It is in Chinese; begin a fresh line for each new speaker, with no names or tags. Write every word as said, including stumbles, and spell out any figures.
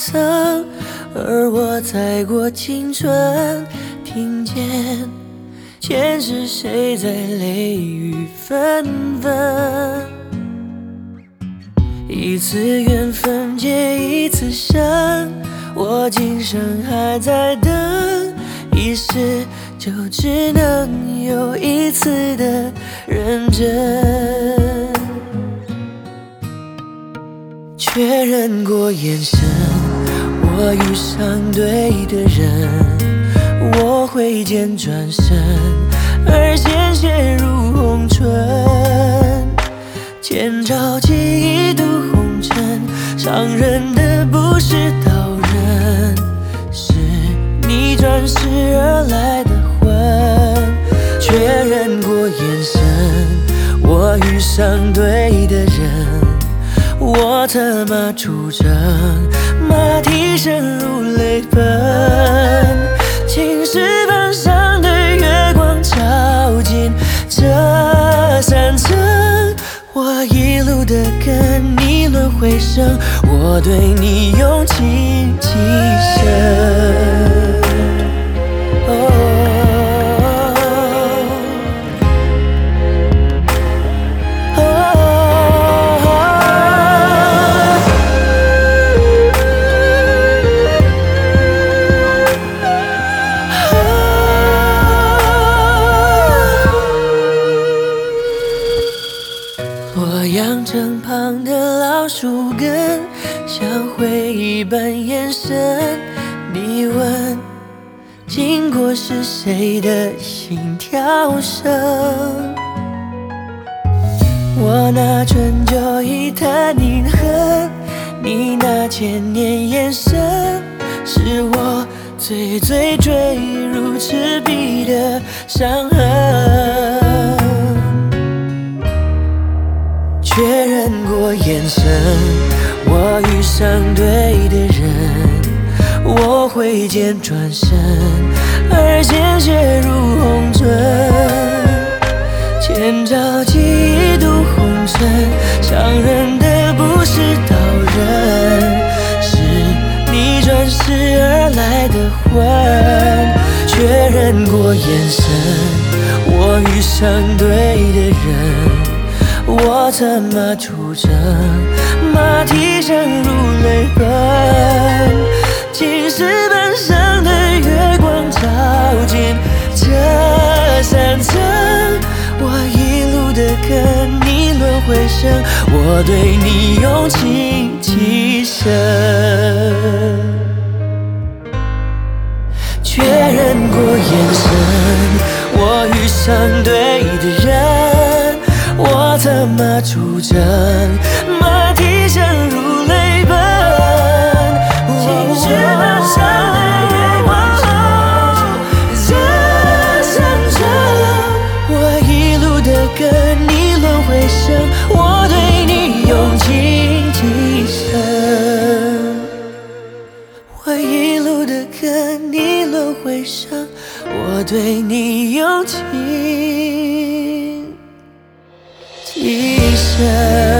曾，而我再过青春，听见前世谁在泪雨纷纷。一次缘分结一次生，我今生还在等，一世就只能有一次的认真。确认过眼神，我遇上对的人，我挥剑转身，而鲜血如红唇。千朝记一度红尘，伤人的不是刀刃，是你转世而来的魂。确认过眼神，我遇上对的人，我策马出征，马蹄声如泪奔。青石板上的月光照进这山城，我一路的跟你轮回声，我对你用情极深。我养成旁的老树根，像回忆般延伸。你问，经过是谁的心跳声？我拿春秋一叹凝恨，你那千年眼神，是我最最坠入赤壁的伤痕。确认过眼神，我遇上对的人，我挥剑转身，而鲜血如红唇。千朝记一度红尘，伤人的不是刀刃，是你转世而来的魂。确认过眼神，我遇上对的人，我策马出征，马蹄声如泪奔。青石板上的月光照进这山城，我一路的跟你轮回声，我对你用情极深。确认过眼神，我遇上对的人，我策马出征，马蹄声如泪奔。青石板上的月光照这山城，我一路的跟你轮回声，我对你用情极深。我一路的跟你轮回声，我对你用情极深。